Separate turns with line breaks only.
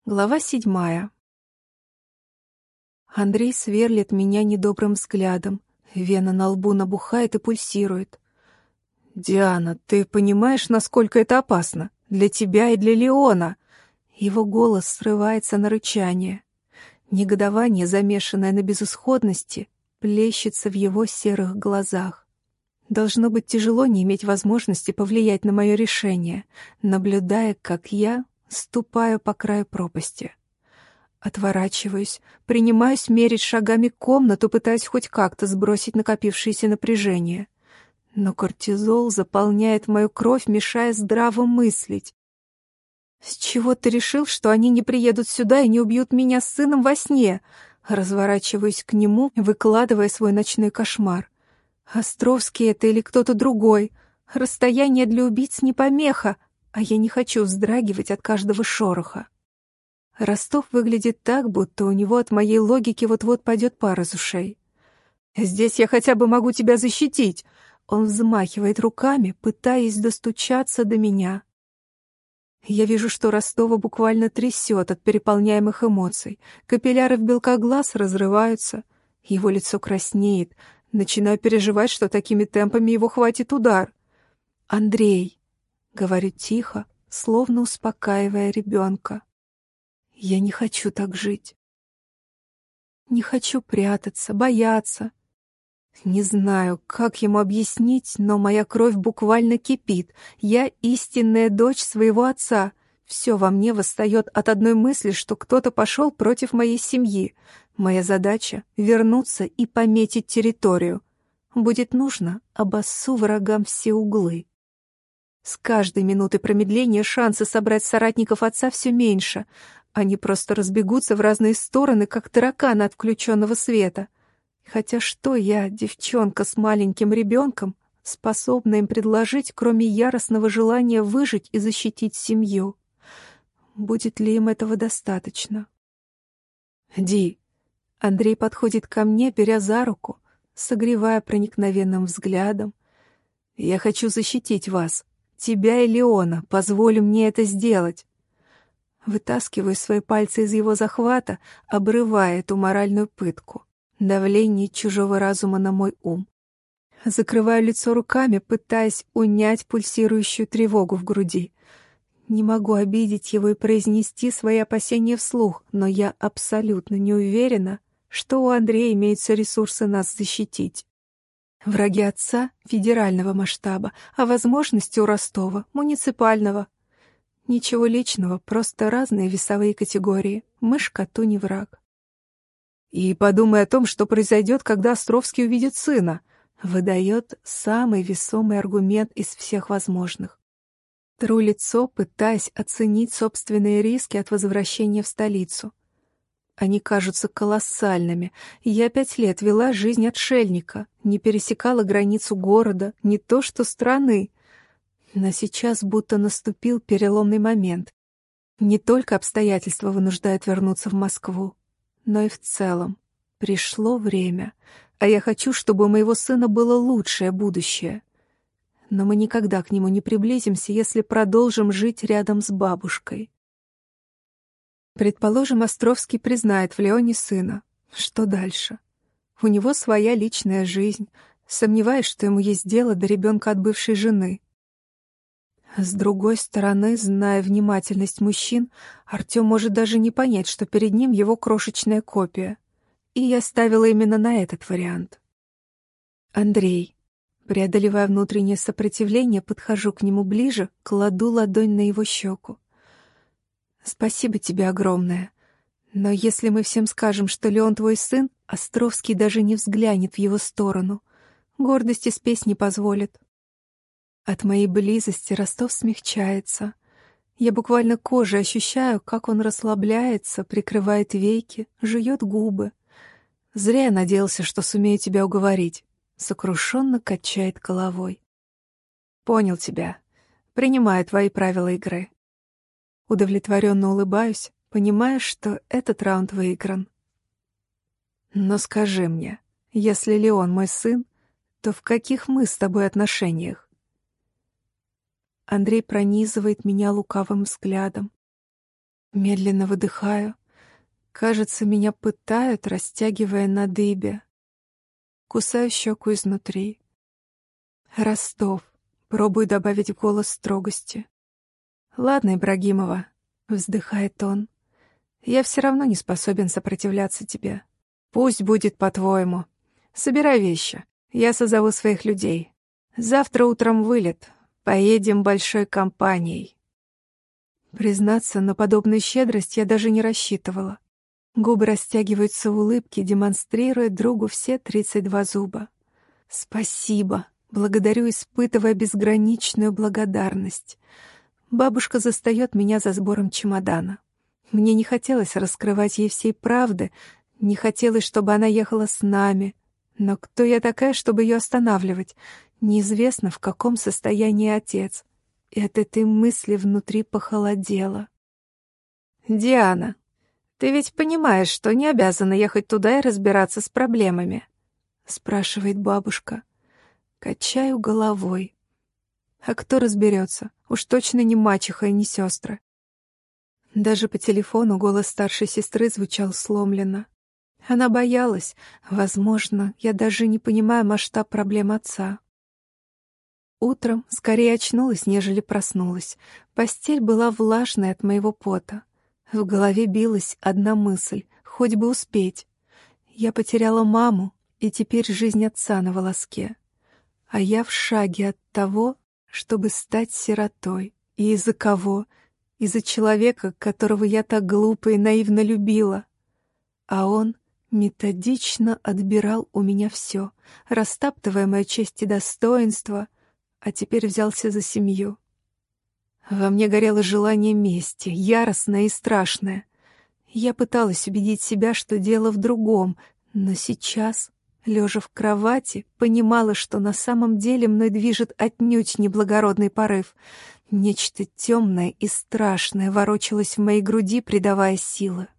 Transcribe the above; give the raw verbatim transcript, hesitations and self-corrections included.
Глава седьмая. Андрей сверлит меня недобрым взглядом. Вена на лбу набухает и пульсирует. «Диана, ты понимаешь, насколько это опасно? Для тебя и для Леона!» Его голос срывается на рычание. Негодование, замешанное на безысходности, плещется в его серых глазах. Должно быть тяжело не иметь возможности повлиять на мое решение, наблюдая, как я ступаю по краю пропасти. Отворачиваюсь, принимаюсь мерить шагами комнату, пытаясь хоть как-то сбросить накопившееся напряжение. Но кортизол заполняет мою кровь, мешая здраво мыслить. «С чего ты решил, что они не приедут сюда и не убьют меня с сыном во сне?» Разворачиваюсь к нему, выкладывая свой ночной кошмар. «Островский это или кто-то другой? Расстояние для убийц не помеха, а я не хочу вздрагивать от каждого шороха». Ростов выглядит так, будто у него от моей логики вот-вот пойдет пар из ушей. «Здесь я хотя бы могу тебя защитить!» Он взмахивает руками, пытаясь достучаться до меня. Я вижу, что Ростова буквально трясет от переполняемых эмоций. Капилляры в белках глаз разрываются. Его лицо краснеет. Начинаю переживать, что такими темпами его хватит удар. «Андрей», — говорю тихо, словно успокаивая ребенка. «Я не хочу так жить. Не хочу прятаться, бояться. Не знаю, как ему объяснить, но моя кровь буквально кипит. Я истинная дочь своего отца. Все во мне восстает от одной мысли, что кто-то пошел против моей семьи. Моя задача — вернуться и пометить территорию. Будет нужно, обоссу врагам все углы». С каждой минутой промедления шансы собрать соратников отца все меньше. Они просто разбегутся в разные стороны, как тараканы от включенного света. Хотя что я, девчонка с маленьким ребенком, способна им предложить, кроме яростного желания выжить и защитить семью? Будет ли им этого достаточно? «Ди!» Андрей подходит ко мне, беря за руку, согревая проникновенным взглядом. «Я хочу защитить вас, тебя и Леона, позволь мне это сделать». Вытаскиваю свои пальцы из его захвата, обрывая эту моральную пытку. Давление чужого разума на мой ум. Закрываю лицо руками, пытаясь унять пульсирующую тревогу в груди. Не могу обидеть его и произнести свои опасения вслух, но я абсолютно не уверена, что у Андрея имеются ресурсы нас защитить. Враги отца — федерального масштаба, а возможности у Ростова — муниципального. Ничего личного, просто разные весовые категории. Мышь коту не враг. «И подумай о том, что произойдет, когда Островский увидит сына», выдает самый весомый аргумент из всех возможных. Тру лицо, пытаясь оценить собственные риски от возвращения в столицу. Они кажутся колоссальными. Я пять лет вела жизнь отшельника, не пересекала границу города, не то что страны. Но сейчас будто наступил переломный момент. Не только обстоятельства вынуждают вернуться в Москву, но и в целом. Пришло время, а я хочу, чтобы у моего сына было лучшее будущее. Но мы никогда к нему не приблизимся, если продолжим жить рядом с бабушкой. Предположим, Островский признает в Леоне сына. Что дальше? У него своя личная жизнь. Сомневаюсь, что ему есть дело до ребенка от бывшей жены. С другой стороны, зная внимательность мужчин, Артем может даже не понять, что перед ним его крошечная копия. И я ставила именно на этот вариант. «Андрей». Преодолевая внутреннее сопротивление, подхожу к нему ближе, кладу ладонь на его щеку. «Спасибо тебе огромное. Но если мы всем скажем, что Леон твой сын, Островский даже не взглянет в его сторону. Гордости спесь не позволит». От моей близости Ростов смягчается. Я буквально кожей ощущаю, как он расслабляется, прикрывает веки, жует губы. «Зря я надеялся, что сумею тебя уговорить», — сокрушенно качает головой. «Понял тебя. Принимаю твои правила игры». Удовлетворенно улыбаюсь, понимая, что этот раунд выигран. «Но скажи мне, если Леон мой сын, то в каких мы с тобой отношениях?» Андрей пронизывает меня лукавым взглядом. Медленно выдыхаю. Кажется, меня пытают, растягивая на дыбе. Кусаю щеку изнутри. Ростов. Пробую добавить в голос строгости. «Ладно, Ибрагимова», — вздыхает он. «Я все равно не способен сопротивляться тебе. Пусть будет по-твоему. Собирай вещи. Я созову своих людей. Завтра утром вылет. Поедем большой компанией». Признаться, на подобную щедрость я даже не рассчитывала. Губы растягиваются в улыбке, демонстрируя другу все тридцать два зуба. «Спасибо», благодарю, испытывая безграничную благодарность. Бабушка застает меня за сбором чемодана. Мне не хотелось раскрывать ей всей правды, не хотелось, чтобы она ехала с нами. Но кто я такая, чтобы ее останавливать? Неизвестно, в каком состоянии отец. И от этой мысли внутри похолодело. «Диана, ты ведь понимаешь, что не обязана ехать туда и разбираться с проблемами?» — спрашивает бабушка. Качаю головой. А кто разберется? Уж точно не мачеха и не сестры. Даже по телефону голос старшей сестры звучал сломленно. Она боялась. Возможно, я даже не понимаю масштаб проблем отца. Утром скорее очнулась, нежели проснулась. Постель была влажной от моего пота. В голове билась одна мысль — хоть бы успеть. Я потеряла маму, и теперь жизнь отца на волоске. А я в шаге от того, чтобы стать сиротой. И из-за кого? Из-за человека, которого я так глупо и наивно любила. А он методично отбирал у меня все, растаптывая мою честь и достоинство, а теперь взялся за семью. Во мне горело желание мести, яростное и страшное. Я пыталась убедить себя, что дело в другом, но сейчас, лежа в кровати, понимала, что на самом деле мной движет отнюдь неблагородный порыв. Нечто темное и страшное ворочалось в моей груди, придавая силы.